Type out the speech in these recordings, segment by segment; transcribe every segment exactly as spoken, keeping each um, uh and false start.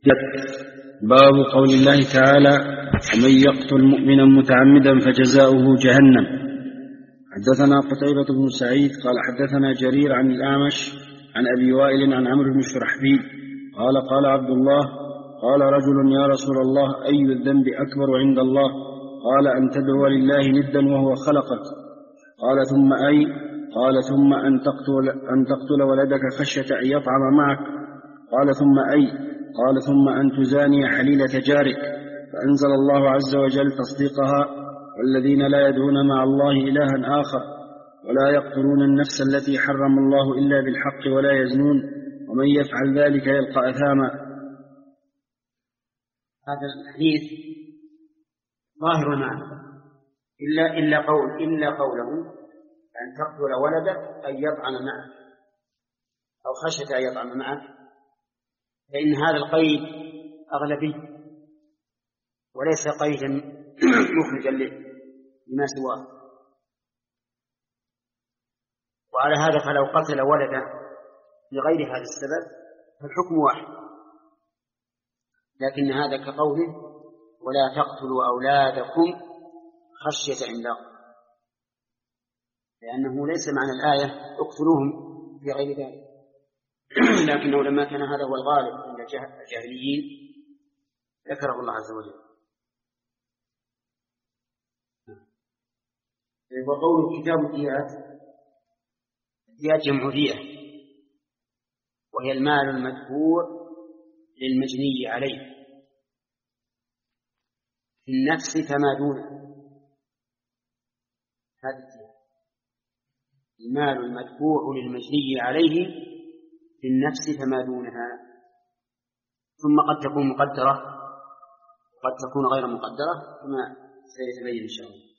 باب قول الله تعالى: ومن يقتل مؤمنا متعمدا فجزاؤه جهنم. حدثنا قتيبة بن سعيد قال حدثنا جرير عن الأعمش عن أبي وائل عن عمرو بن شرحبيل قال قال عبد الله: قال رجل: يا رسول الله، أي الذنب أكبر عند الله؟ قال: أن تدعو لله ندا وهو خلقك. قال: ثم أي؟ قال: ثم أن تقتل, أن تقتل ولدك خشية أن يطعم معك. قال: ثم أي؟ قال: ثم أن تزاني حليلة جارك. فأنزل الله عز وجل تصديقها: والذين لا يدعون مع الله إلها آخر ولا يقتلون النفس التي حرم الله إلا بالحق ولا يزنون ومن يفعل ذلك يلقى أثاما. هذا الحديث ظاهر المعنى إلا إلا قول إلا قوله أن تقتل ولدك أن يطعن معك أو خشية أن يطعن معك، فإن هذا القيد أغلبي وليس قيدا مخرجا لما سواه. وعلى هذا فلو قتل ولده لغير هذا السبب فالحكم واحد، لكن هذا كقوله: ولا تقتلوا أولادكم خشية إملاق، لأنه ليس معنى الآية اقتلوهم في غير ذلك، لكنه لما كان هذا هو الغالب عند الجاهليين ذكره الله عز وجل. وقول كتاب الديات: الديات جمع دية، وهي المال المدفوع للمجني عليه في النفس فما دونه. هذا الدية المال المدفوع للمجني عليه في النفس فما دونها، ثم قد تكون مقدرة وقد تكون غير مقدرة كما سيتبين إن شاء الله.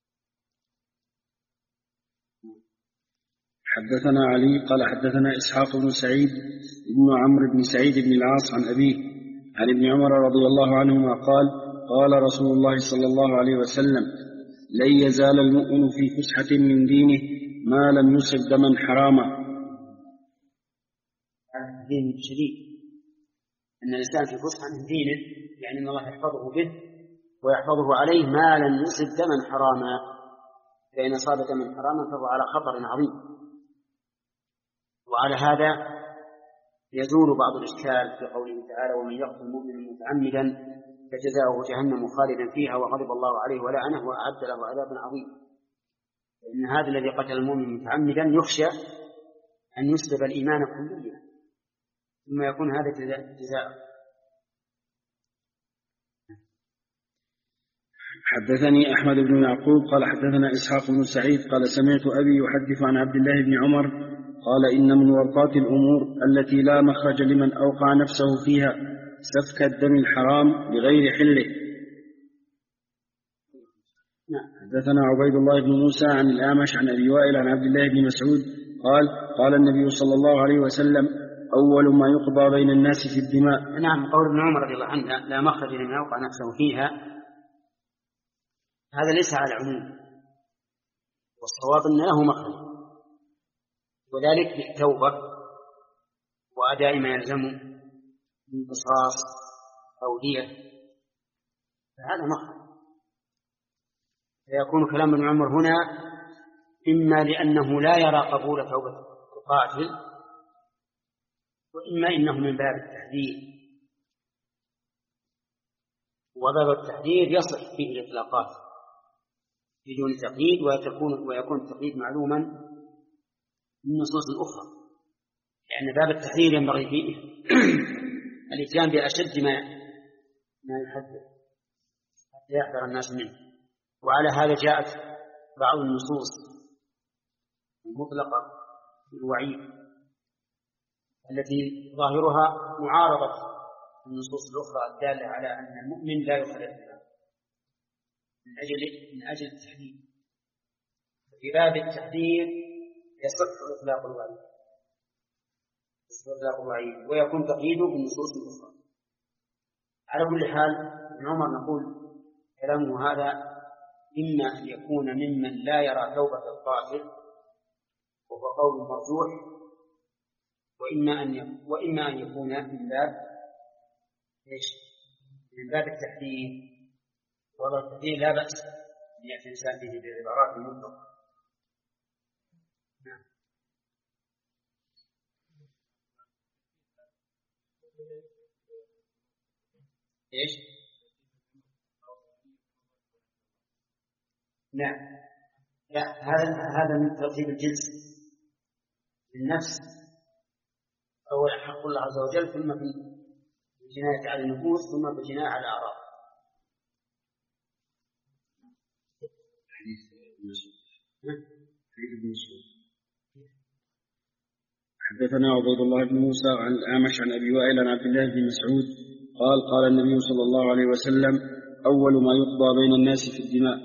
حدثنا علي قال حدثنا إسحاق بن سعيد بن عمرو بن سعيد بن العاص عن أبيه عن ابن عمر رضي الله عنهما قال: قال رسول الله صلى الله عليه وسلم: لن يزال المؤمن في فسحة من دينه ما لم يصب دما حراما. دين شديد أن الإنسان في فسحة من دينه، يعني أن الله يحفظه به ويحفظه عليه ما لم يصب دما حراما، فإن أصاب دما حراما فهو على خطر عظيم. وعلى هذا يزول بعض الإشكال في قوله تعالى: ومن يقتل مؤمنا متعمدا فجزاؤه جهنم خالدا فيها وغضب الله عليه ولعنه وأعد له عذابا عظيما. لأن هذا الذي قتل المؤمن متعمدا يخشى أن يسلب الإيمان كليا ثم يكون هذا جزاء. حدثني أحمد بن يعقوب قال حدثنا إسحاق بن سعيد قال سمعت أبي يحدث عن عبد الله بن عمر قال: إن من ورطات الأمور التي لا مخرج لمن أوقع نفسه فيها سفك الدم الحرام بغير حله. حدثنا عبيد الله بن موسى عن الأعمش عن أبي وائل عن عبد الله بن مسعود قال: قال النبي صلى الله عليه وسلم: أول ما يقضى بين الناس في الدماء. نعم، قول ابن عمر رضي الله عنه: لا مخرج لمن أوقع نفسه فيها، هذا ليس على العموم، والصواب أن له مخرج، وذلك بالتوبة وأداء ما يلزم من قصاص أو دية، فهذا مخرج. فيكون كلام ابن عمر هنا إما لأنه لا يرى قبول توبة القاتل، وإما إنه من باب التحذير، وباب التحذير يصح فيه الإطلاقات بدون تقييد، ويكون ويكون التقييد معلوما من نصوص أخرى، لأن باب التحذير ينبغي فيه الإتيان بأشد ما ما يحذر حتى يحذر الناس منه. وعلى هذا جاءت بعض النصوص المطلقة بالوعيد التي ظاهرها معارضة النصوص الأخرى الدالة على أن المؤمن لا يخلد من أجل من أجل التحذير. في باب التحذير يصح إطلاق الوعيد إطلاق الوعيد ويكون تقييده بالنصوص الأخرى. على كل حال ابن عمر نقول كلامه هذا إما أن يكون ممن لا يرى توبة القاتل وهو قول مرجوح، وإما أن وإما أن يكون من باب إيش؟ من باب التحديد، وضع التحديد لا بأس أن يأتي الإنسان به بعبارات مطلقة. نعم. إيش؟ نعم. لا، هذا هذا من ترتيب الجنس النفس. أول حق الله عز وجل، ثم في الجناية على النفوس، ثم في الجناية على الأعراض. حدثنا عبيد الله بن موسى عن الأعمش عن أبي وائل عن عبد الله بن مسعود قال قال النبي صلى الله عليه وسلم: أول ما يقضى بين الناس في الدماء.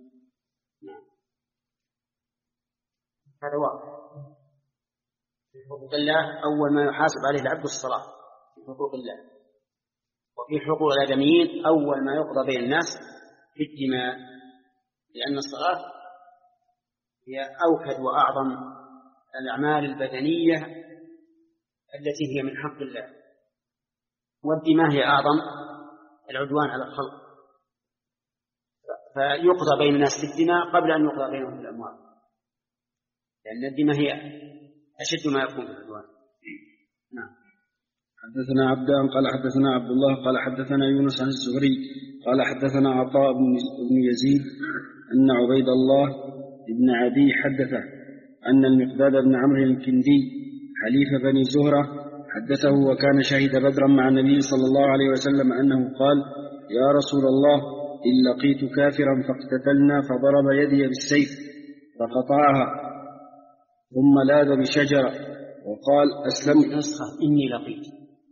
هذا واضح. في حقوق الله أول ما يحاسب عليه العبد الصلاة في حقوق الله، وفي حقوق الآدميين أول ما يقضى بين الناس في الدماء، لأن الصلاة هي أوكد وأعظم الأعمال البدنية التي هي من حق الله، والدماء هي أعظم العدوان على الخلق، فيقضى بين الناس في الدماء قبل أن يقضى بينهم في الأموال، لأن الدماء هي أشد ما يكون في العدوان. نعم. حدثنا عبدان قال حدثنا عبد الله قال حدثنا يونس عن الزهري قال حدثنا عطاء بن يزيد أن عبيد الله بن عدي حدثه أن المقداد بن عمرو الكندي حليف بني زهرة حدثه وكان شهد بدرا مع النبي صلى الله عليه وسلم أنه قال: يا رسول الله، إن لقيت كافرا فاقتتلنا فضرب يدي بالسيف فقطعها ثم لاذ بشجرة وقال: أسلمت. نسخة إني لقيت.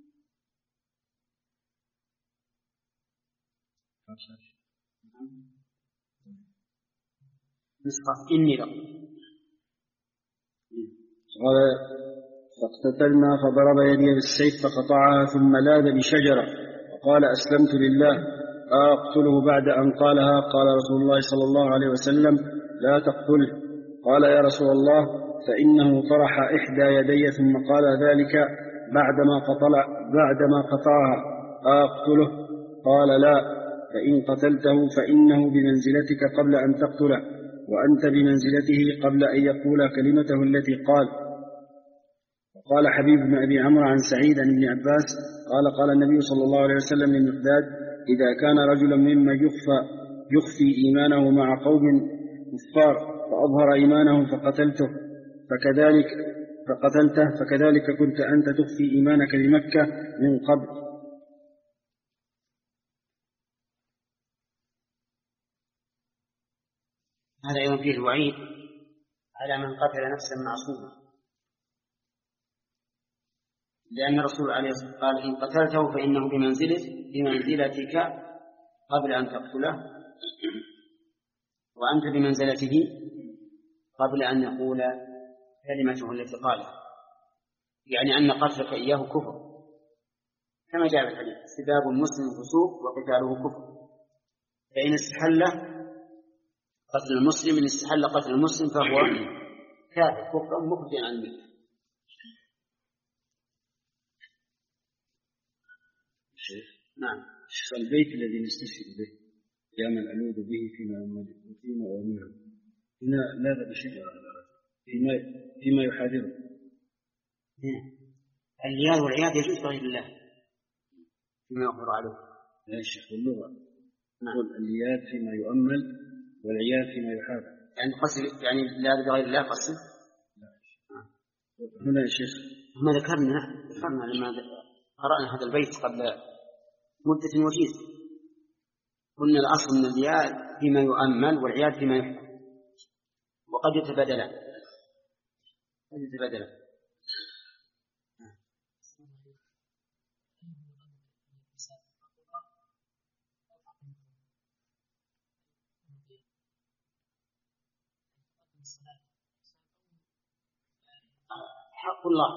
نسخة إني لقيت. قال: فاقتتلنا فضرب يدي بالسيف فقطعها ثم لاذ بشجرة وقال: أسلمت لله، أقتله بعد أن قالها؟ قال رسول الله صلى الله عليه وسلم: لا تقتله. قال: يا رسول الله، فإنه طرح إحدى يدي ثم قال ذلك بعدما قطع بعدما قطعها، أقتله؟ قال: لا، فإن قتلته فإنه بمنزلتك قبل أن تقتله، وأنت بمنزلته قبل أن يقول كلمته التي قال. قال حبيب بن أبي عمرو عن سعيد عن ابن عباس قال: قال النبي صلى الله عليه وسلم للمقداد: إذا كان رجلا مما يخفى يخفي إيمانه مع قوم كفار فأظهر إيمانه فقتلته فكذلك فقتلته فكذلك كنت أنت تخفي إيمانك بمكة من قبل. هذا أيضا فيه الوعيد على من قتل نفسا معصوما، لأن الرسول عليه الصلاة والسلام قال: إن قتلته فإنه بمنزلة بمنزلتك قبل أن تقتله، وأنت بمنزلته قبل أن يقول كلمته التي قالها، يعني أن قتلك إياه كفر، كما جاء في الحديث: سباب المسلم فسوق وقتاله كفر، فإن استحل قتل المسلم إن استحل قتل المسلم فهو كافر كفرا مخرجا عن الملة. نعم. البيت الذي نستشهد به يا من ألوذ به فيما فيما أؤمنه هنا لا بشيء فيما فيما يحاذره. اللياذ والعياذ يجوز بغير الله فيما يغفر عليه. لا شيخ اللغة. نقول اللياذ فيما يؤمل والعياذ فيما يحاذر. يعني قصد يعني اللياذ بغير الله قصد. هنا يا شيخ ما ذكرنا ذكرنا لما قرأنا هذا البيت قبل مدة وجيزة، قلنا الأصل من اللياذ فيما يؤمل والعياذ فيما يحاذر، وقد يتبادلان قد يتبادلان. حق الله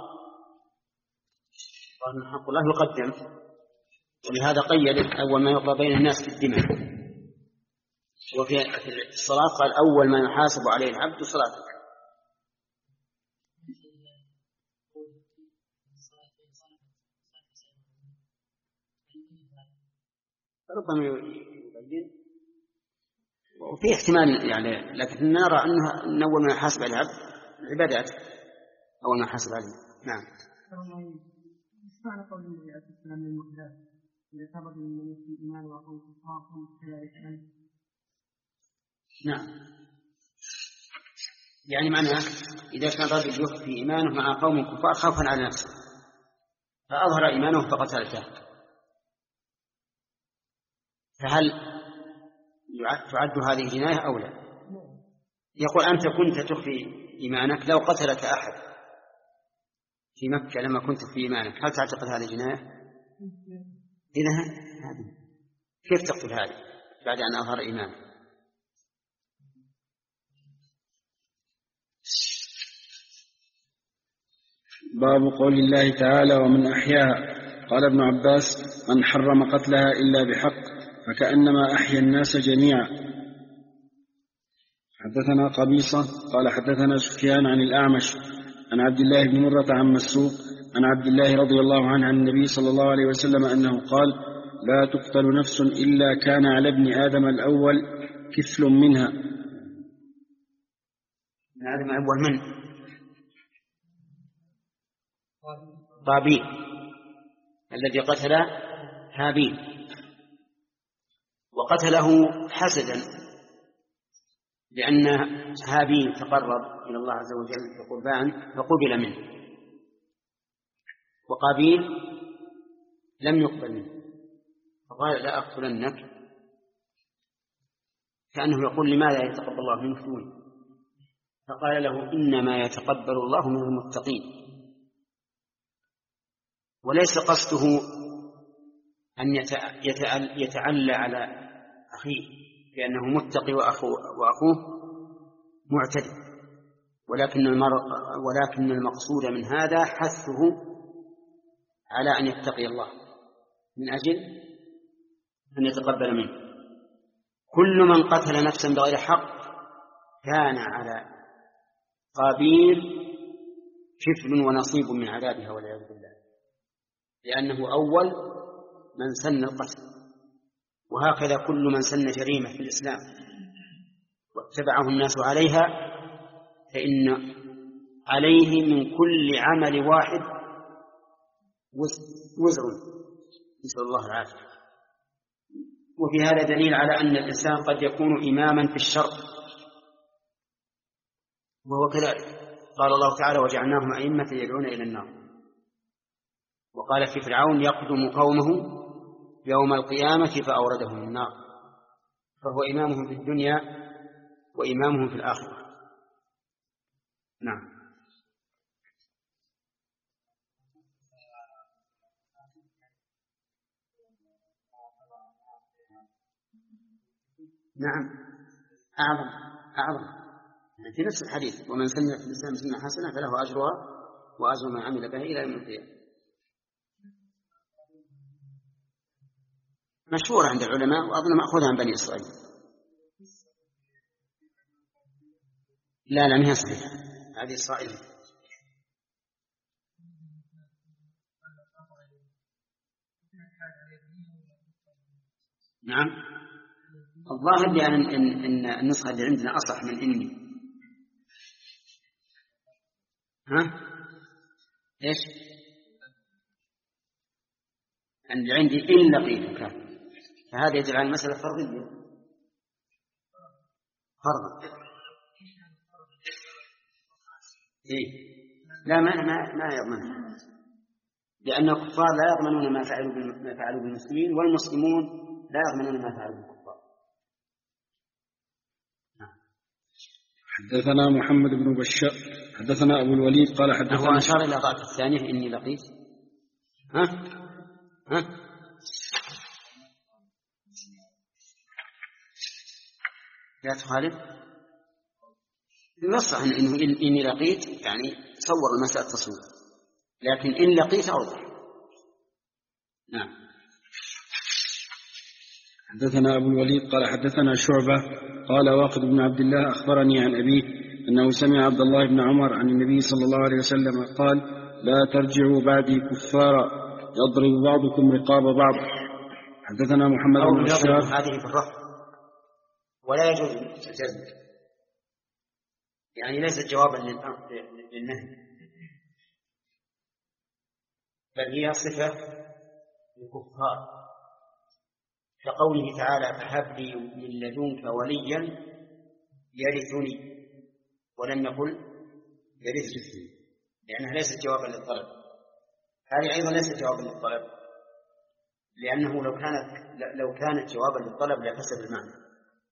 حق الله يقدم، ولهذا قيد أول ما يقضى بين الناس في الدماء. وفي الصلاة قال: أول ما يحاسب عليه العبد صلاته. ربما يبين، وفي احتمال يعني، لكن نرى أنه أن أول ما يحاسب على العبد العبادات أول ما يحاسب عليه. نعم. معنى قول النبي عليه السلام للمحدث إذا ثبت من في إيمان وقوم كفار كذلك؟ نعم، يعني معناه إذا كان رجل يخفي إيمانه مع قوم كفار خوفا على نفسه فأظهر إيمانه فقتل الكافر، فهل تعد هذه جناية أو لا؟ يقول أنت كنت تخفي إيمانك، لو قتلك أحد في مكة لما كنت في إيمانك هل تعتقد هذه جناية؟ إذا كيف تقتل هذه بعد أن أظهر إيمانك؟ باب قول الله تعالى ومن أحياها. قال ابن عباس من حرم قتلها إلا بحق فكأنما أحيا الناس جميعا. حدثنا قبيصة قال حدثنا سفيان عن الأعمش عن عبد الله بن مرة عن مسروق عن عبد الله رضي الله عنه عن النبي صلى الله عليه وسلم أنه قال لا تقتل نفس إلا كان على ابن آدم الأول كفل منها. من آدم الأول من؟ قابيل الذي قتل هابيل، وقتله حسدا لأن هابيل تقرب إلى الله عز وجل بقربان فقبل منه، وقابيل لم يقبل منه فقال لا أقتلنك، كأنه يقول لماذا يتقبل الله منك دون؟ فقال له إنما يتقبل الله من المتقين، وليس قصده أن يتعلى على أخيه لأنه متقي وأخوه معتدي، ولكن ولكن المقصود من هذا حثه على أن يتقي الله من أجل أن يتقبل منه. كل من قتل نفسا بغير حق كان على قابيل كفل ونصيب من عذابها والعياذ بالله، لأنه أول من سن القتل، وهكذا كل من سن جريمة في الإسلام واتبعه الناس عليها فإن عليه من كل عمل واحد وزر، نسأل الله العافية. وفي هذا دليل على أن الإنسان قد يكون إماما في الشر، وهو كذلك. قال الله تعالى وجعلناهم أئمة يدعون إلى النار، وقال في فرعون يقدم قومه يوم القيامة فأوردهم النار، فهو إمامهم في الدنيا وإمامهم في الآخرة. نعم. نعم أعظم أعظم في نفس الحديث ومن سن في الإسلام سنة حسنة فله أجرها وأجر من عمل بها إلى يوم القيامة. مشهورة عند العلماء وأظن مأخوذها عن بني إسرائيل. لا لا هي صحيحة هذه إسرائيل. نعم الظاهر لأن إن, إن النسخة اللي عندنا أصح من إني. ها إيش اللي عندي إن لقيت كان، فهذا يدل على المسألة فرضية فرضا. إيه لا ما ما ما يضمنها، لأن الكفار لا يضمنون ما فعلوا ما فعلوا بالمسلمين، والمسلمون لا يضمنون ما فعلوا بالكفار. حدثنا محمد بن بشار حدثنا أبو الوليد قال حدثنا هو أشار إلى ضعف الثانية إني لقيت. ها ها لا تخالف النص عن إنه إني لقيت يعني تصور المسألة تصور، لكن إن لقيت أوضح. نعم. حدثنا أبو الوليد قال حدثنا شعبة قال واقد بن عبد الله أخبرني عن أبيه أنه سمع عبد الله بن عمر عن النبي صلى الله عليه وسلم قال لا ترجعوا بعدي كفارا يضرب بعضكم رقاب بعض. حدثنا محمد بن بشار. هذه في الرفع ولا يجوز الجزم، يعني ليست جوابا للنهي، بل هي صفة للكفار، كقوله تعالى فهب لي من لدنك وليا يرثني، ولم يقل يرثني، لأنها ليست جوابا للطلب. هذه أيضا ليست جوابا للطلب، لأنه لو كانت لو كانت جوابا للطلب لفسد المعنى،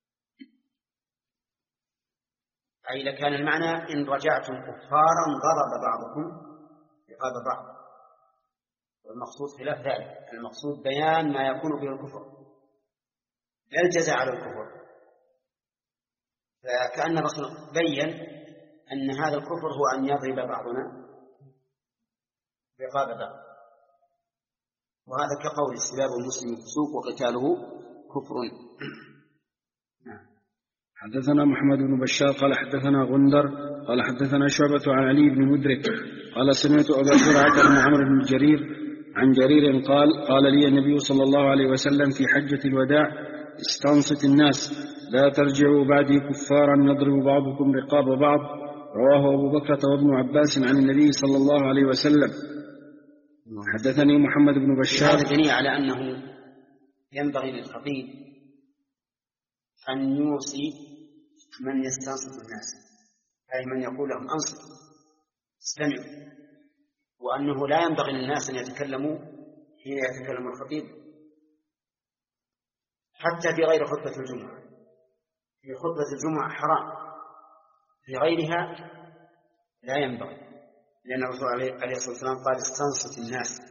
أي لكان المعنى إن رجعتم كفارا ضرب بعضكم رقاب بعض، والمقصود خلاف ذلك، المقصود بيان ما يكون به الكفر لا الجزاء على الكفر. فكأن الرسول بين أن هذا الكفر هو أن يضرب بعضنا رقاب بعض، وهذا كقول سباب المسلم فسوق وقتاله كفر. حدثنا محمد بن بشار قال حدثنا غندر قال حدثنا شعبة عن علي بن مدرك قال سمعت أبا زرعة بن عمرو بن جرير عن جرير قال قال لي النبي صلى الله عليه وسلم في حجة الوداع استنصت الناس لا ترجعوا بعدي كفارا يضرب بعضكم رقاب بعض. رواه أبو بكرة وابن عباس عن النبي صلى الله عليه وسلم. حدثني محمد بن بشار. هذا دليل على أنه ينبغي للخطيب أن يوصي من يستنصت الناس، أي من يقول لهم أنصت استمعوا، وأنه لا ينبغي للناس أن يتكلموا حين يتكلم الخطيب حتى في غير خطبة الجمعة. في خطبة الجمعة حرام، في غيرها لا ينبغي، لأن الرسول عليه الصلاة والسلام قال استنصت الناس.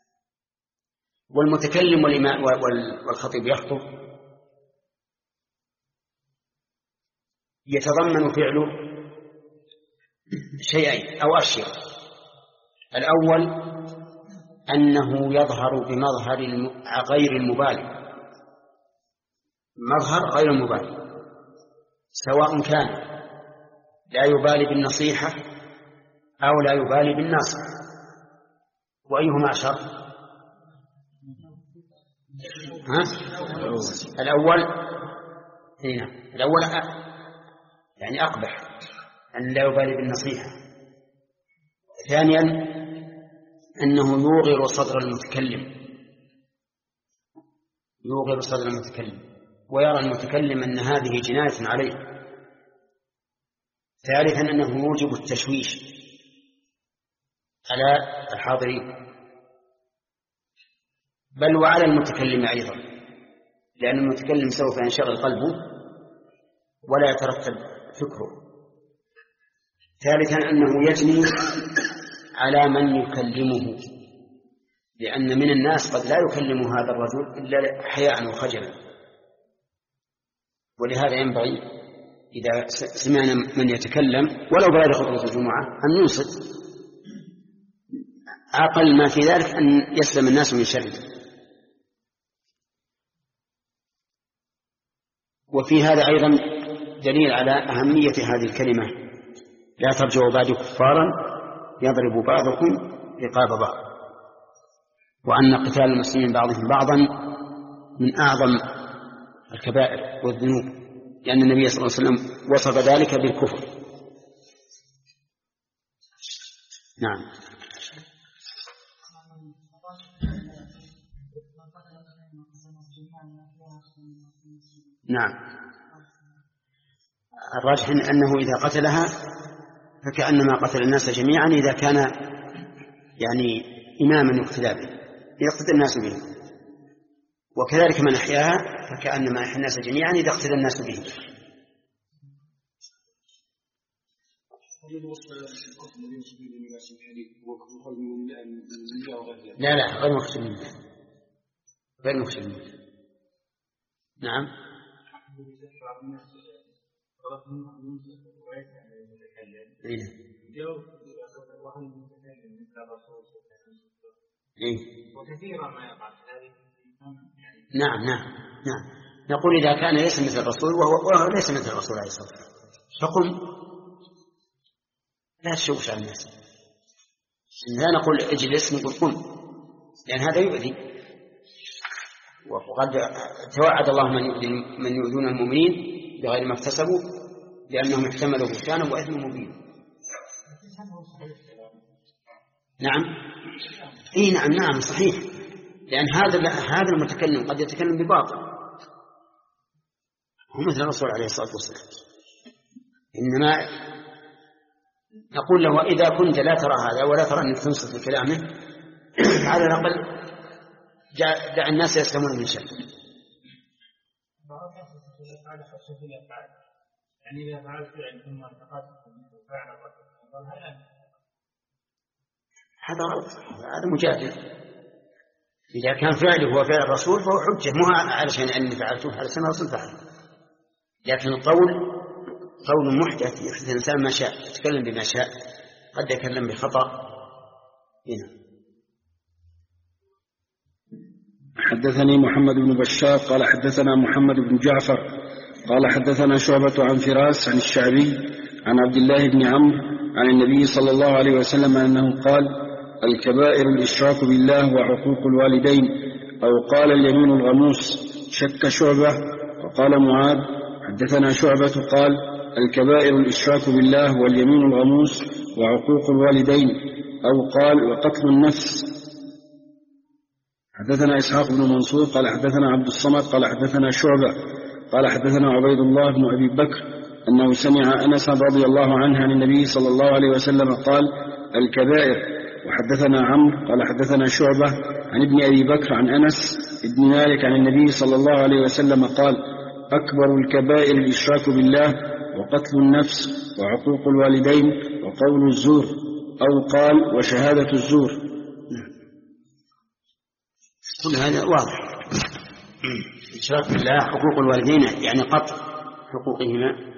والمتكلم والخطيب يخطب يتضمن فعله شيئين أو أشياء. الأول أنه يظهر بمظهر غير المبالغ، مظهر غير المبالغ، سواء كان لا يبالي بالنصيحة أو لا يبالي بالناصح، وأيهما أشر؟ ها؟ الأول هنا الأول يعني أقبح أن لا يبالي بالنصيحة. ثانيا أنه يوغر صدر المتكلم، يوغر صدر المتكلم ويرى المتكلم أن هذه جناية عليه. ثالثا أنه يوجب التشويش على الحاضرين، بل وعلى المتكلم أيضا، لأن المتكلم سوف ينشغل قلبه ولا يترتب فكره. ثالثا أنه يجني على من يكلمه، لأن من الناس قد لا يكلم هذا الرجل إلا حياء وخجلا، ولهذا ينبغي إذا سمعنا من يتكلم ولو بغير خطبة الجمعة أن ننصت، أقل ما في ذلك أن يسلم الناس من شره. وفي هذا أيضا دليل على أهمية هذه الكلمة لا ترجعوا بعد كفارا يضرب بعضكم رقاب بعض، وأن قتال المسلمين بعضهم بعضا من أعظم الكبائر والذنوب، لأن النبي صلى الله عليه وسلم وصف ذلك بالكفر. نعم. نعم، الراجح أنه إذا قتلها فكأنما قتل الناس جميعا إذا كان يعني إماما يقتدى به يقتدى الناس به، وكذلك من أحياها فكأنما أحيا الناس جميعا إذا اقتدى الناس به. لا لا غير مخشى منه، غير مخشى منه. نعم. إيه؟ وكثيرا ما يقع نعم نعم نعم. نقول إذا كان ليس مثل الرسول وهو ليس مثل الرسول عليه الصلاة والسلام فقم لا تشوش على الناس، لا نقول اجلس نقول قم، لأن هذا يؤذي وقد توعد الله من يؤذون المؤمنين بغير ما اكتسبوا لأنهم احتملوا بهتانا وإثما مبينا. نعم إيه نعم نعم صحيح، لأن هذا هذا المتكلم قد يتكلم بباطل، هو مثل الرسول عليه الصلاة والسلام. إنما نقول له إذا كنت لا ترى هذا ولا ترى أنك تنصت لكلامه على الأقل دع الناس يسلمون من شر. يعني إذا فعلت فعل ثم اعتقدت فعل هذا غلط، هذا مجادل. إذا كان فعله هو فعل الرسول فهو حجة، مو علشان أني فعلته علشان الرسول فعله. لكن القول قول محدث يحدث الإنسان ما شاء، يتكلم بما شاء، قد يتكلم بخطأ. هنا حدثني محمد بن بشار قال حدثنا محمد بن جعفر قال حدثنا شعبة عن فراس عن الشعبي عن عبد الله بن عمرو عن النبي صلى الله عليه وسلم أنه قال: الكبائر الإشراك بالله وعقوق الوالدين، أو قال اليمين الغموس. شك شعبة وقال معاذ: حدثنا شعبة قال: الكبائر الإشراك بالله واليمين الغموس وعقوق الوالدين، أو قال: وقتل النفس. حدثنا إسحاق بن منصور قال حدثنا عبد الصمد قال حدثنا شعبة قال حدثنا عبيد الله بن أبي بكر أنه سمع أنس رضي الله عنه عن النبي صلى الله عليه وسلم قال: الكبائر. وحدثنا عمرو قال حدثنا شعبة عن ابن أبي بكر عن أنس ابن مالك عن النبي صلى الله عليه وسلم قال: أكبر الكبائر الإشراك بالله وقتل النفس وعقوق الوالدين وقول الزور، أو قال: وشهادة الزور. كل هذا واضح. إشراك بالله حقوق الوالدين يعني قطع حقوقهما.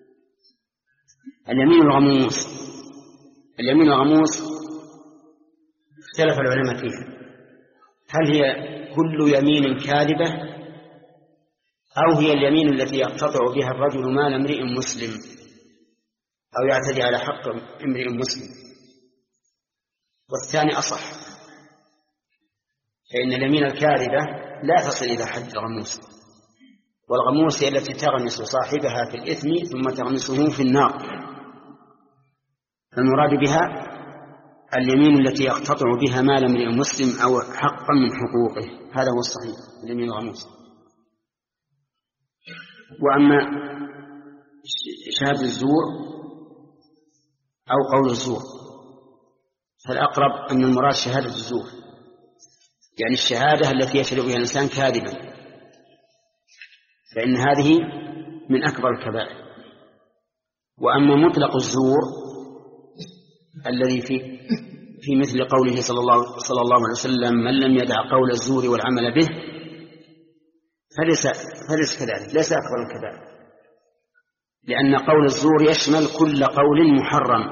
اليمين الغموس، اليمين الغموس اختلف العلماء فيها، هل هي كل يمين كاذبة أو هي اليمين التي يقتطع بها الرجل مال امرئ مسلم أو يعتدي على حق امرئ مسلم؟ والثاني أصح، فإن اليمين الكاذبة لا تصل إلى حد الغموس، والغموس هي التي تغمس صاحبها في الإثم ثم تغمسه في النار. فالمراد بها اليمين التي يقتطع بها مال امرئ مسلم أو حقا من حقوقه، هذا هو الصحيح، اليمين الغموس. وأما شهادة الزور أو قول الزور فالأقرب أن المراد شهادة الزور، يعني الشهادة التي يشهد بها الإنسان كاذبا، فإن هذه من أكبر الكبائر. وأما مطلق الزور الذي في في مثل قوله صلى الله صلى الله عليه وسلم: من لم يدع قول الزور والعمل به فليس فليس كذلك، ليس أكبر الكبائر، لأن قول الزور يشمل كل قول محرم،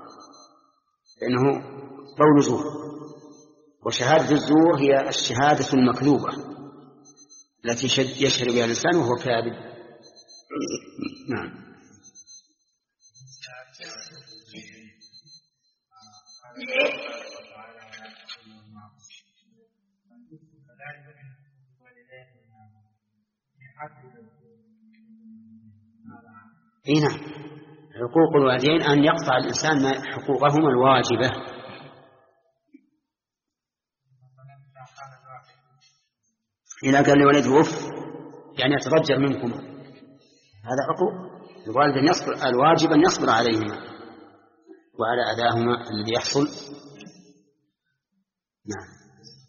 لأنه قول زور. وشهادة الزور هي الشهادة المكذوبة التي يشهد بها الإنسان وهو كاذب. نعم. إيه نعم، حقوق الوالدين أن يقطع الإنسان حقوقهما الواجبة. إذا قال لولده أف يعني أتضجر منكم، هذا عقوق. الوالد أن يصبر، الواجب أن يصبر عليهما وعلى أذاهما الذي يحصل. نعم.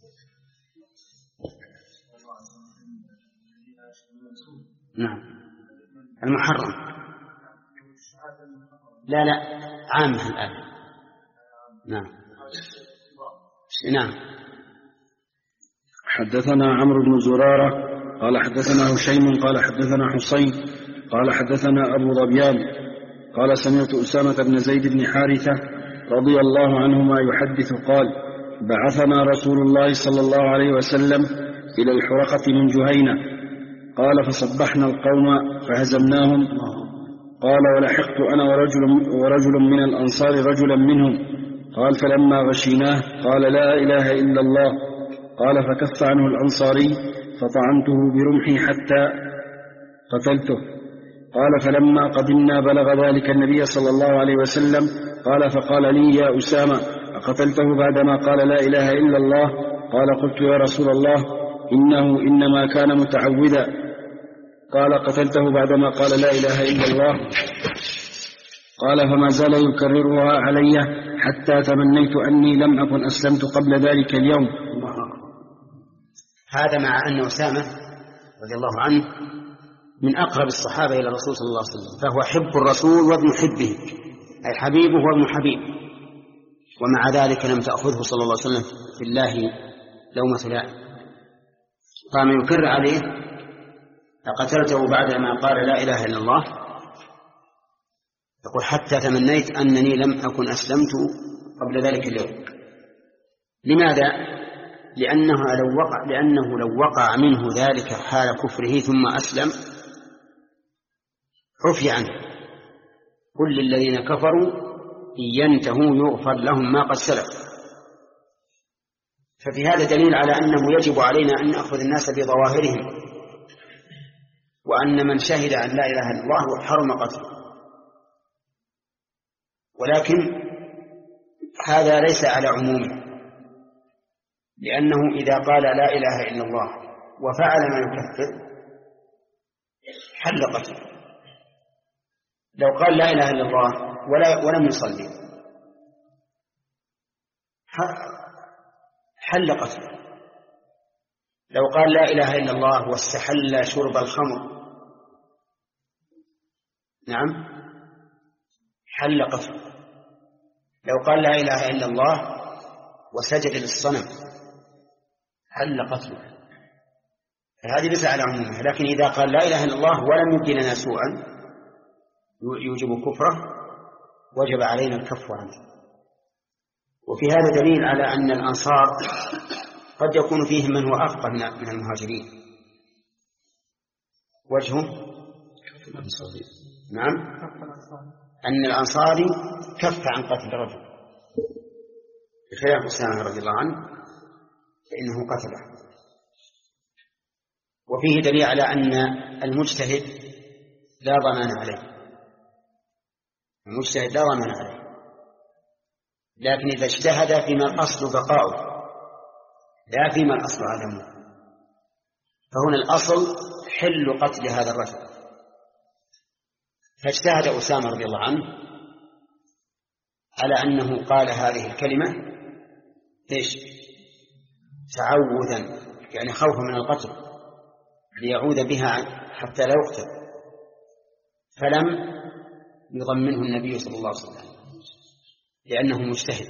نعم المحرم، لا لا عامة الآن. نعم. نعم. حدثنا عمرو بن زرارة قال حدثنا هشيم قال حدثنا حسين قال حدثنا أبو ظبيان قال: سمعت أسامة بن زيد بن حارثة رضي الله عنهما يحدث قال: بعثنا رسول الله صلى الله عليه وسلم إلى الحرقة من جهينة، قال: فصبحنا القوم فهزمناهم، قال: ولحقت أنا ورجل, ورجل من الأنصار رجلا منهم، قال: فلما غشيناه قال: لا إله إلا الله، قال: فكف عنه الأنصاري فطعنته برمحي حتى قتلته. قال فلما قدمنا بلغ ذلك النبي صلى الله عليه وسلم قال فقال لي يا أسامة أقتلته بعدما قال لا إله إلا الله؟ قال قلت يا رسول الله إنه إنما كان متعوذا. قال قتلته بعدما قال لا إله إلا الله؟ قال فما زال يكررها علي حتى تمنيت أني لم أكن أسلمت قبل ذلك اليوم. هذا مع أن أسامة رضي الله عنه من أقرب الصحابة إلى الرسول صلى الله عليه وسلم، فهو حب الرسول وابن حبه، أي حبيبه وابن حبيبه، ومع ذلك لم تأخذه صلى الله عليه وسلم في الله لومة لائم. قام يكر عليه أقتلته بعدما قال لا إله إلا الله؟ يقول حتى تمنيت أنني لم أكن أسلمت قبل ذلك اليوم. لماذا؟ لأنه لو وقع, لأنه لو وقع منه ذلك حال كفره ثم أسلم عفي عنه. كل الذين كفروا إن ينتهوا يغفر لهم ما قد سلف. ففي هذا دليل على أنه يجب علينا أن نأخذ الناس بظواهرهم، وأن من شهد أن لا إله إلا الله حرم قتله. ولكن هذا ليس على عمومه، لأنه إذا قال لا إله إلا الله وفعل ما يكفر حل قتله. لو قال لا إله إلا الله ولا ولم يصلي حل قتله. لو قال لا إله إلا الله واستحل شرب الخمر نعم حل قتله. لو قال لا إله إلا الله وسجد للصنم حل قتله. هذه ليس على عمومها. لكن إذا قال لا إله إلا الله ولم يبدي لنا سوءا يوجب كفره وجب علينا الكف عنه. وفي هذا دليل على أن الأنصار قد يكون فيهم من هو أفقه من المهاجرين. وجهه نعم أن الأنصاري كف عن قتل رجل بخلاف أسامة رضي الله عنه فإنه قتله. وفيه دليل على أن المجتهد لا ضمان عليه. المجتهد لا ضمان عليه، لكن إذا اجتهد فيما الأصل بقاؤه لا فيما الأصل عدمه، فهنا الأصل حل قتل هذا الرجل. فاجتهد أسامة رضي الله عنه على أنه قال هذه الكلمة إيش؟ تعوذا، يعني خوفا من القتل ليعود بها حتى لا يقتل، فلم يضمنه النبي صلى الله عليه وسلم لأنه مجتهد.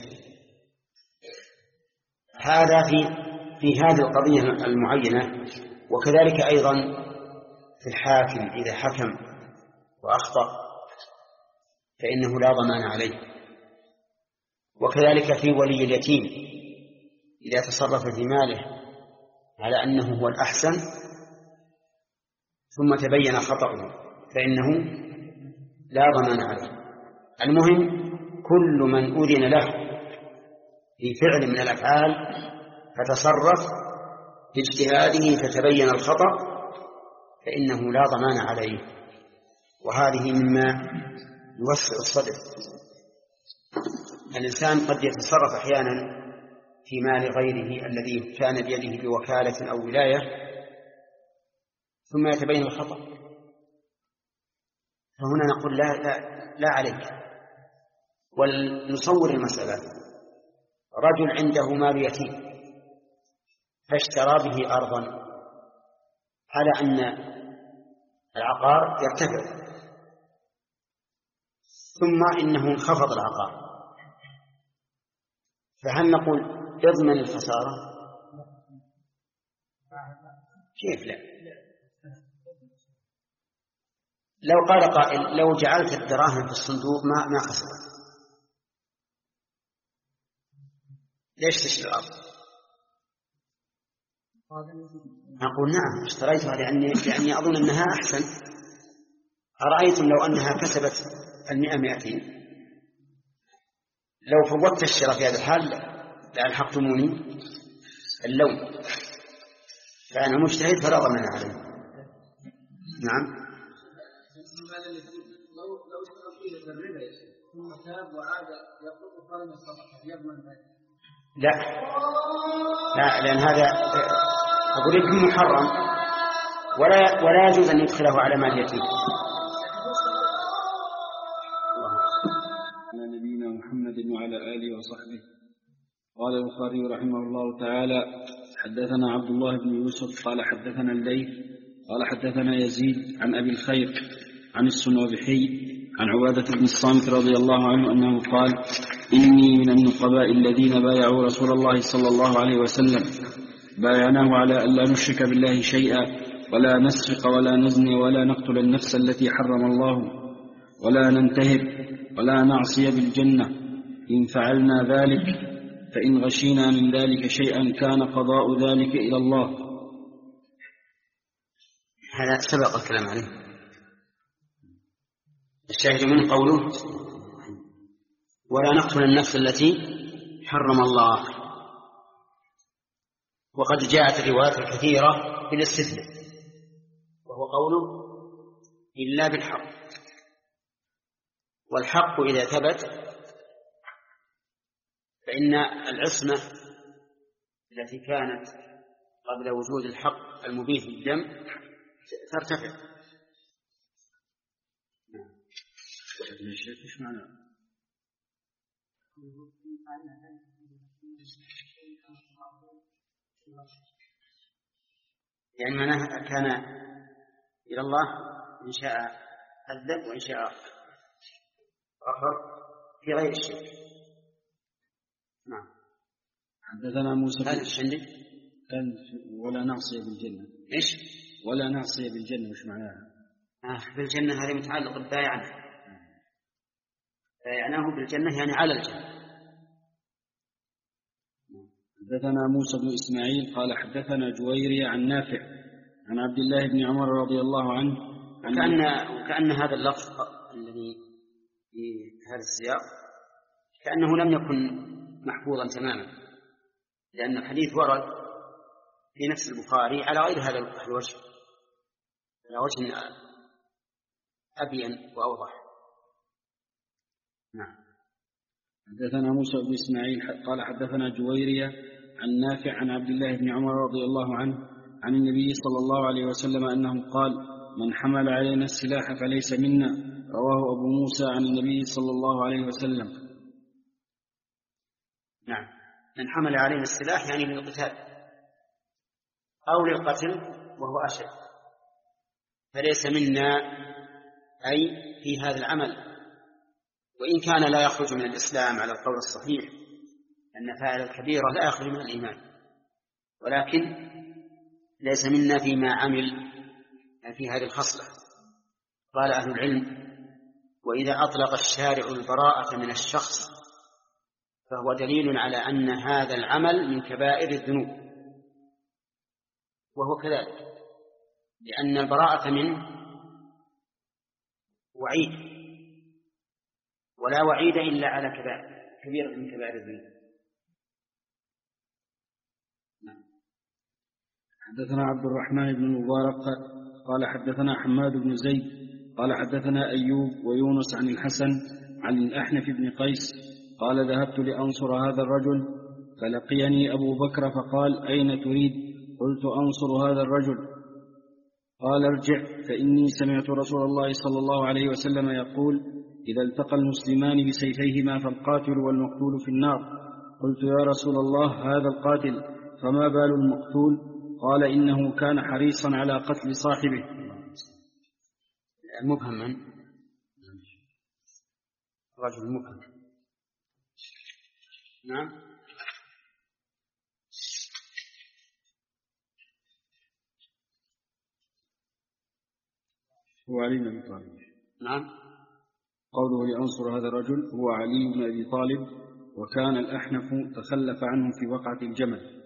هذا في في هذه القضية المعينة. وكذلك أيضا في الحاكم إذا حكم وأخطأ فإنه لا ضمان عليه. وكذلك في ولي اليتيم إذا تصرف في ماله على أنه هو الأحسن ثم تبين خطأه فإنه لا ضمان عليه. المهم كل من أذن له في فعل من الأفعال فتصرف باجتهاده فتبين الخطأ فإنه لا ضمان عليه. وهذه مما يوسع الصدر. الإنسان قد يتصرف أحيانا في مال غيره الذي كان بيده بوكالة أو ولاية ثم يتبين الخطأ، فهنا نقول لا, لا, لا عليك. ونصور المسألة: رجل عنده مال يتيم فاشترى به أرضا على أن العقار يرتفع، ثم إنه انخفض العقار، فهل نقول اضمن الخسارة؟ كيف لا؟ لو قال قائل لو جعلت الدراهم في الصندوق ما ما خسرت، ليش تشتري الأرض؟ نقول نعم اشتريتها لأني, لأني أظن أنها أحسن. أرأيتم لو أنها كسبت المئة مئتين لو فوتت الشراء في هذا الحال لألحقتموني اللوم. كان مجتهد فلا ضمان عليه. نعم. لو لو استقيل بالربا ثم تاب وعاد يطلب قرن الصدقه يضمن ذلك؟ لا لا، لأن هذا الربا محرم ولا ولا يجوز أن يدخله على مال اليتيم. على نبينا محمد وعلى آله وصحبه. قال البخاري رحمه الله تعالى: حدثنا عبد الله بن يوسف قال حدثنا الليث قال حدثنا يزيد عن أبي الخير عن السنوبحي عن عبادة بن الصامت رضي الله عنه أنه قال: إني من النقباء الذين بايعوا رسول الله صلى الله عليه وسلم، بايعناه على أن لا نشرك بالله شيئا ولا نسرق ولا نزني ولا نقتل النفس التي حرم الله ولا ننتهب ولا نعصي بالجنة. إن فعلنا ذلك فإن غشينا من ذلك شيئا كان قضاء ذلك إلى الله. هذا سبق الكلام عليه. الشاهد من قوله: ولا نقتل النفس التي حرم الله. وقد جاءت الروايات الكثيرة بالاستثناء، وهو قوله: إلا بالحق. والحق إذا ثبت فإن العصمة التي كانت قبل وجود الحق المبيح للدم ترتفع. ايش معنى؟ يعني معناه كان إلى الله إن شاء عذب وإن شاء غفر في غير الشرك. نعم. حدثنا موسى هذا ايش عندك؟ كان ولا نعصي بالجنة. ايش؟ ولا نعصي بالجنة وش معناها؟ آه بالجنة هذه متعلق بالبايعنة. بايعناه بالجنة يعني على الجنة. حدثنا موسى بن إسماعيل قال حدثنا جويري عن نافع عن عبد الله بن عمر رضي الله عنه. وكأن, وكأن هذا اللفظ الذي في هذا السياق كأنه لم يكن محفوظا تماما، لأن الحديث ورد في نفس البخاري على غير هذا الوجه، على وجه أبين وأوضح. نعم. حدثنا موسى بن إسماعيل قال حدثنا جويرية عن نافع عن عبد الله بن عمر رضي الله عنه عن النبي صلى الله عليه وسلم أنه قال: من حمل علينا السلاح فليس منا. رواه أبو موسى عن النبي صلى الله عليه وسلم. نعم. من حمل علينا السلاح يعني للقتال أو للقتل وهو أشد، فليس منا أي في هذا العمل، وإن كان لا يخرج من الإسلام على القول الصحيح، أن فاعل الكبيرة لا يخرج من الإيمان، ولكن ليس منا فيما عمل في هذه الخصلة. قال أهل العلم: وإذا أطلق الشارع البراءة من الشخص فهو دليل على أن هذا العمل من كبائر الذنوب، وهو كذلك، لأن البراءة منه وعيد، ولا وعيد إلا على كبائر كبيرة من كبائر الذنوب. حدثنا عبد الرحمن بن المبارك قال حدثنا حماد بن زيد قال حدثنا أيوب ويونس عن الحسن عن الأحنف بن قيس قال: ذهبت لأنصر هذا الرجل فلقيني أبو بكر فقال: أين تريد؟ قلت: أنصر هذا الرجل. قال: ارجع فإني سمعت رسول الله صلى الله عليه وسلم يقول: إذا التقى المسلمان بسيفيهما فالقاتل والمقتول في النار. قلت: يا رسول الله، هذا القاتل، فما بال المقتول؟ قال: إنه كان حريصا على قتل صاحبه. مبهم من رجل مبهم. نعم. هو علي بن أبي طالب. نعم. قوله لأنصر هذا الرجل هو علي بن أبي طالب، وكان الأحنف تخلف عنه في وقعة الجمل.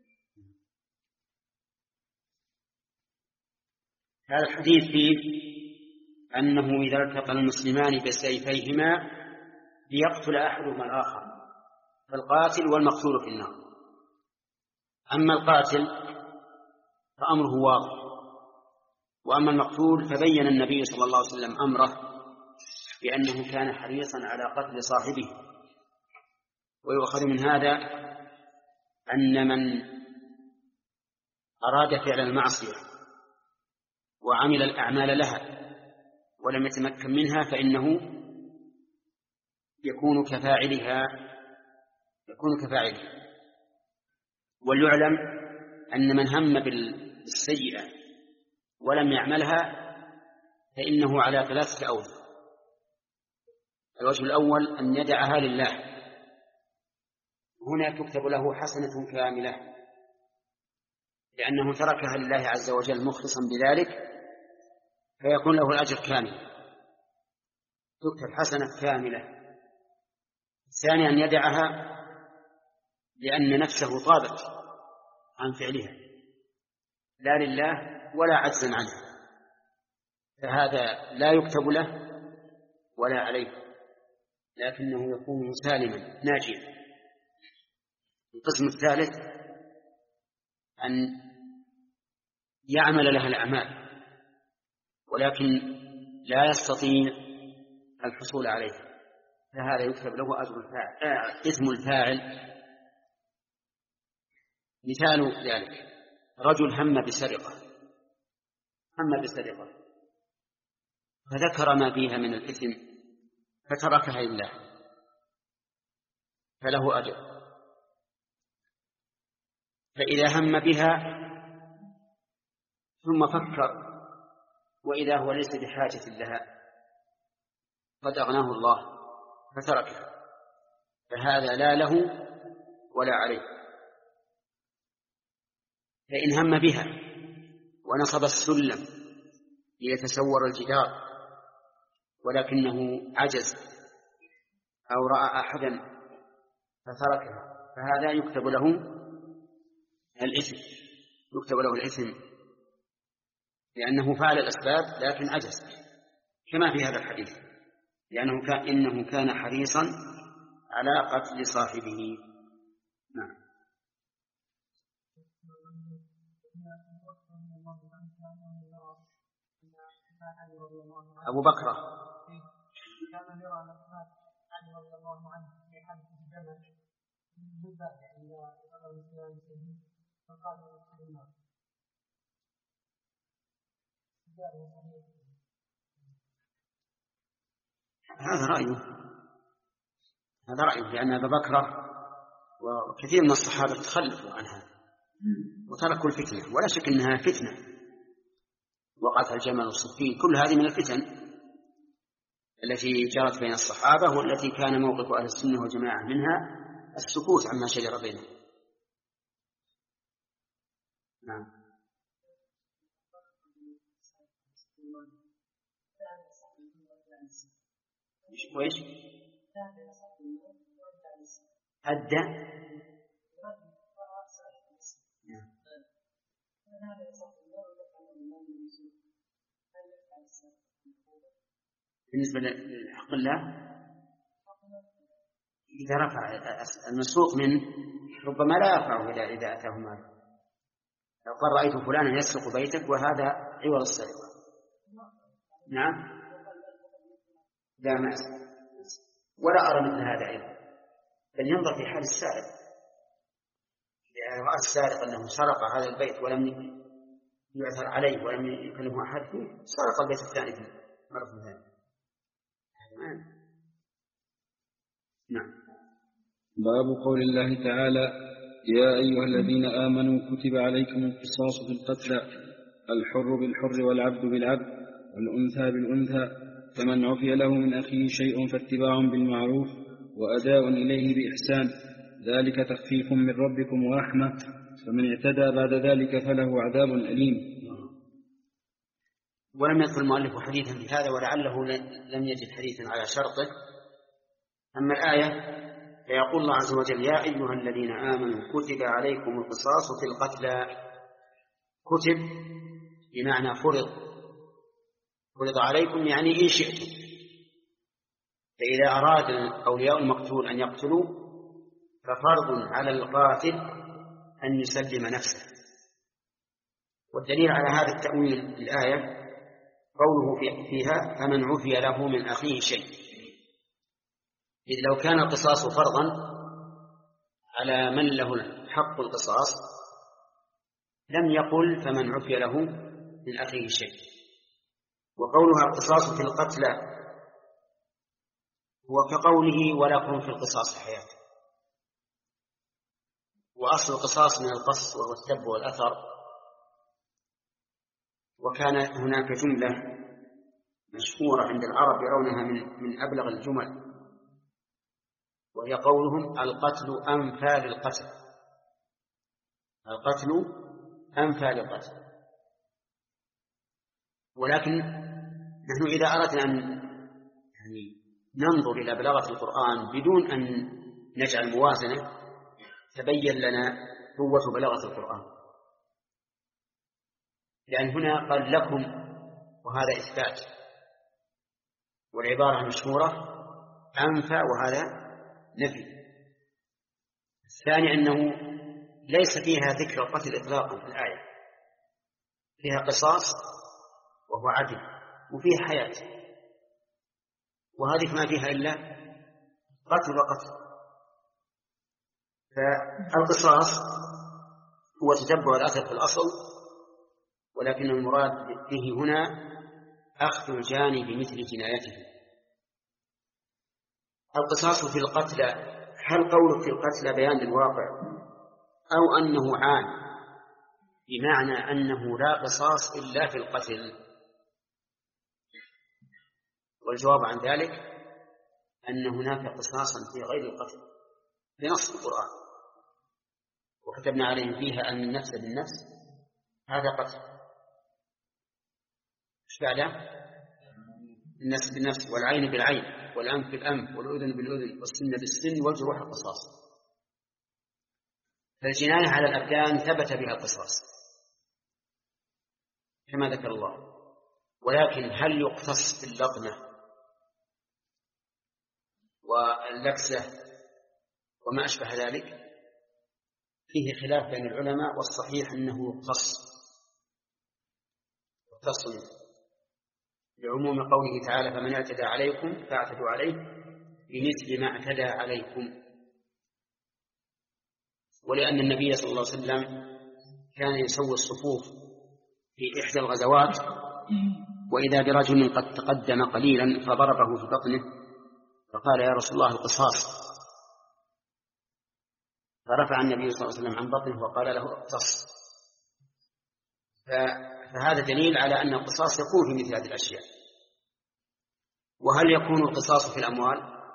هذا الحديث فيه أنه إذا التقى المسلمان بسيفيهما ليقتل أحدهما الآخر فالقاتل والمقتول في النار. أما القاتل فأمره واضح. وأما المقتول فبين النبي صلى الله عليه وسلم أمره بأنه كان حريصا على قتل صاحبه. ويؤخذ من هذا أن من أراد فعل المعصية وعمل الأعمال لها ولم يتمكن منها فإنه يكون كفاعلها يكون كفاعلها. وليعلم أن من هم بالسيئة ولم يعملها فإنه على ثلاثة أوجه. الوجه الأول أن يدعها لله، هنا تكتب له حسنة كاملة لأنه تركها لله عز وجل مخلصا بذلك فيكون له الأجر كامل، تكتب حسنة كاملة. الثاني أن يدعها لأن نفسه طابت عن فعلها لا لله ولا عجزا عنها، فهذا لا يكتب له ولا عليه، لكنه يكون سالما ناجيا. القسم الثالث أن يعمل لها الأعمال ولكن لا يستطيع الحصول عليها، فهذا يكتب له أجر الفاعل إثم الفاعل. مثال ذلك رجل هم بسرقة هم بسرقة فذكر ما فيها من الإثم فتركها لله فله أجر. فإذا هم بها ثم فكر وإذا هو ليس بحاجة لها قد أغناه الله فتركها، فهذا لا له ولا عليه. فإن هم بها ونصب السلم ليتسور الجدار ولكنه عجز أو رأى أحدا فتركها فهذا يكتب له الإثم يكتب له الإثم لأنه فعل الأسباب لكن عجز، كما في هذا الحديث، لأنه كان إنه كان حريصا على قتل صاحبه. نعم. أبو بكر كان يرى نفسه علي رضي الله عنه في حدث الجمل بالذات عند الإسلام السجين فقال له هذا رأيه هذا رأيه لأن أبا بكر وكثير من الصحابة تخلفوا عنها وتركوا الفتنة، ولا شك أنها فتنة. وقعت الجمل والصفين كل هذه من الفتن التي جرت بين الصحابة والتي كان موقف أهل السنة والجماعة منها السكوت عما شجر بينهم. نعم. وإيش؟ أدى بالنسبة لحق الله إذا رفع المسروق منه ربما لا يرفعه إذا إذا أتاه ماله. لو قال رأيت فلانا يسرق بيتك وهذا عوض السرقة. نعم لا مأس ولا أرى مثل هذا أيضا، بل ينظر في حال السارق. إذا رأى السارق أنه سرق هذا البيت ولم يعثر عليه ولم يكلمه أحد فيه سرق البيت الثاني مرة ثانية. نعم. باب قول الله تعالى يا أيها الذين آمنوا كتب عليكم القصاص في القتلى الحر بالحر والعبد بالعبد والأنثى بالأنثى فمن عفي له من أخيه شيء فاتباع بالمعروف وأداء إليه بإحسان ذلك تخفيف من ربكم ورحمة فمن اعتدى بعد ذلك فله عذاب أليم. ولم يذكر المؤلف حديثا في هذا ولعله لم يجد حديثا على شرطه. أما الآية فيقول الله عز وجل يا أيها الذين آمنوا كتب عليكم القصاص في القتلى. كتب بمعنى فرض فرض عليكم يعني إن شئتم. فإذا أراد أولياء المقتول أن يقتلوا ففرض على القاتل أن يسلم نفسه، والدليل على هذا التأويل الآية قوله فيها فمن عفي له من أخيه شيء، إذ لو كان القصاص فرضا على من له حق القصاص لم يقل فمن عفي له من أخيه شيء. وقولها القصاص في القتلى هو كقوله ولكم في القصاص حياة، وأصل القصاص من القص وهو السب والأثر. وكان هناك جملة مشهورة عند العرب يرونها من, من أبلغ الجمل، وهي قولهم القتل أنفى للقتل، القتل أنفى للقتل. ولكن نحن إذا أردنا أن يعني ننظر إلى بلاغة القرآن بدون أن نجعل موازنة تبين لنا قوة بلاغة القرآن، لأن هنا قال لكم وهذا إثبات، والعبارة المشهورة أنفى وهذا نفي. الثاني أنه ليس فيها ذكر القتل إطلاقا في الآية، فيها قصاص وهو عدل وفيه حياة، وهذه ما فيها إلا قتل وقتل. فالقصاص هو تتبع الأثر في الأصل، ولكن المراد به هنا أخذ الجاني بمثل جنايته. القصاص في القتلى، هل قول في القتلى بيان للواقع أو أنه عام بمعنى أنه لا قصاص إلا في القتل؟ والجواب عن ذلك أن هناك قصاصا في غير القتل بنص القرآن، وكتبنا عليهم فيها أن النفس بالنفس هذا قتل، ايش بعده؟ النفس بالنفس والعين بالعين والأنف بالأنف والأذن بالأذن والسن بالسن والجروح القصاص. فالجناية على الأبدان ثبت بها القصاص كما ذكر الله، ولكن هل يقتص في اللطمة واللكسة وما أشبه ذلك؟ فيه خلاف بين العلماء، والصحيح أنه يقتص يقتص لعموم قوله تعالى فمن اعتدى عليكم فاعتدوا عليه بمثل ما اعتدى عليكم. ولأن النبي صلى الله عليه وسلم كان يسوي الصفوف في إحدى الغزوات، وإذا برجل قد تقدم قليلا فضربه في بطنه فقال يا رسول الله القصاص، فرفع النبي صلى الله عليه وسلم عن بطنه وقال له اقتص. فهذا دليل على أن القصاص يكون في مثل هذه الأشياء. وهل يكون القصاص في الأموال؟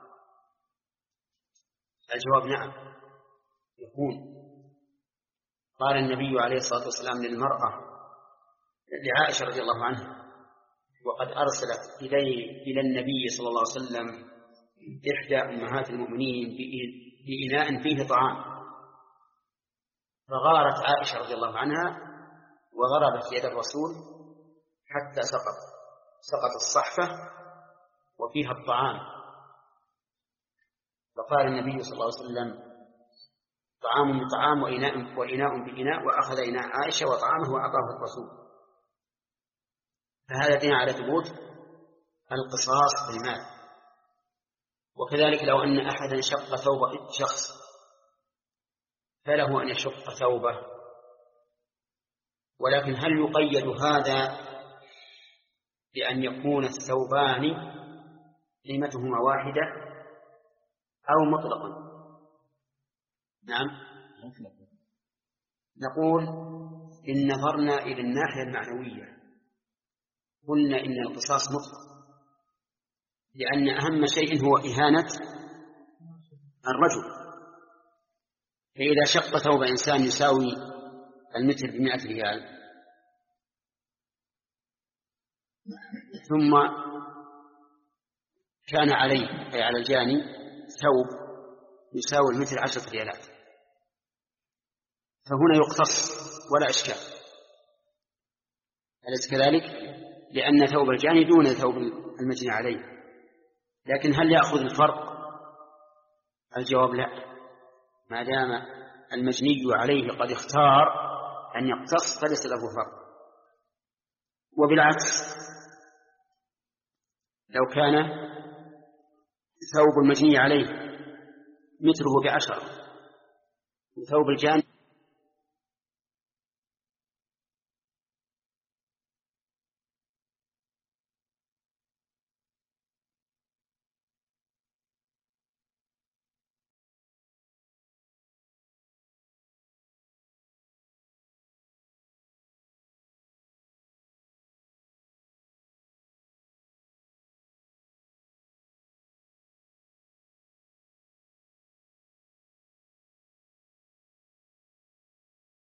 الجواب نعم يكون. قال النبي عليه الصلاة والسلام للمرأة لعائشة رضي الله عنها وقد أرسلت إليه إلى النبي صلى الله عليه وسلم إحدى أمهات المؤمنين بإناء فيه طعام، فغارت عائشة رضي الله عنها وضربت يد الرسول حتى سقط سقط الصحفة وفيها الطعام، فقال النبي صلى الله عليه وسلم طعام بطعام وإناء وإناء بإناء، وأخذ إناء عائشة وطعامه وأعطاه الرسول. فهذا دين على ثبوت القصاص بالمال. وكذلك لو أن أحدا شق ثوب شخص فله أن يشق ثوبه، ولكن هل يقيد هذا بأن يكون الثوبان قيمتهما واحدة أو مطلقا؟ نعم نقول إن نظرنا إلى الناحية المعنوية قلنا إن القصاص مطلق، لأن أهم شيء هو إهانة الرجل. فإذا شق ثوب إنسان يساوي المتر بمائة ريال ثم كان عليه أي على الجاني ثوب يساوي المتر عشرة ريالات، فهنا يقتص ولا إشكال، أليس كذلك؟ لأن ثوب الجاني دون ثوب المجني عليه. لكن هل يأخذ الفرق؟ الجواب لا، ما دام المجني عليه قد اختار أن يقتص فليس له فرق. وبالعكس لو كان ثوب المجني عليه متره بعشرة وثوب الجاني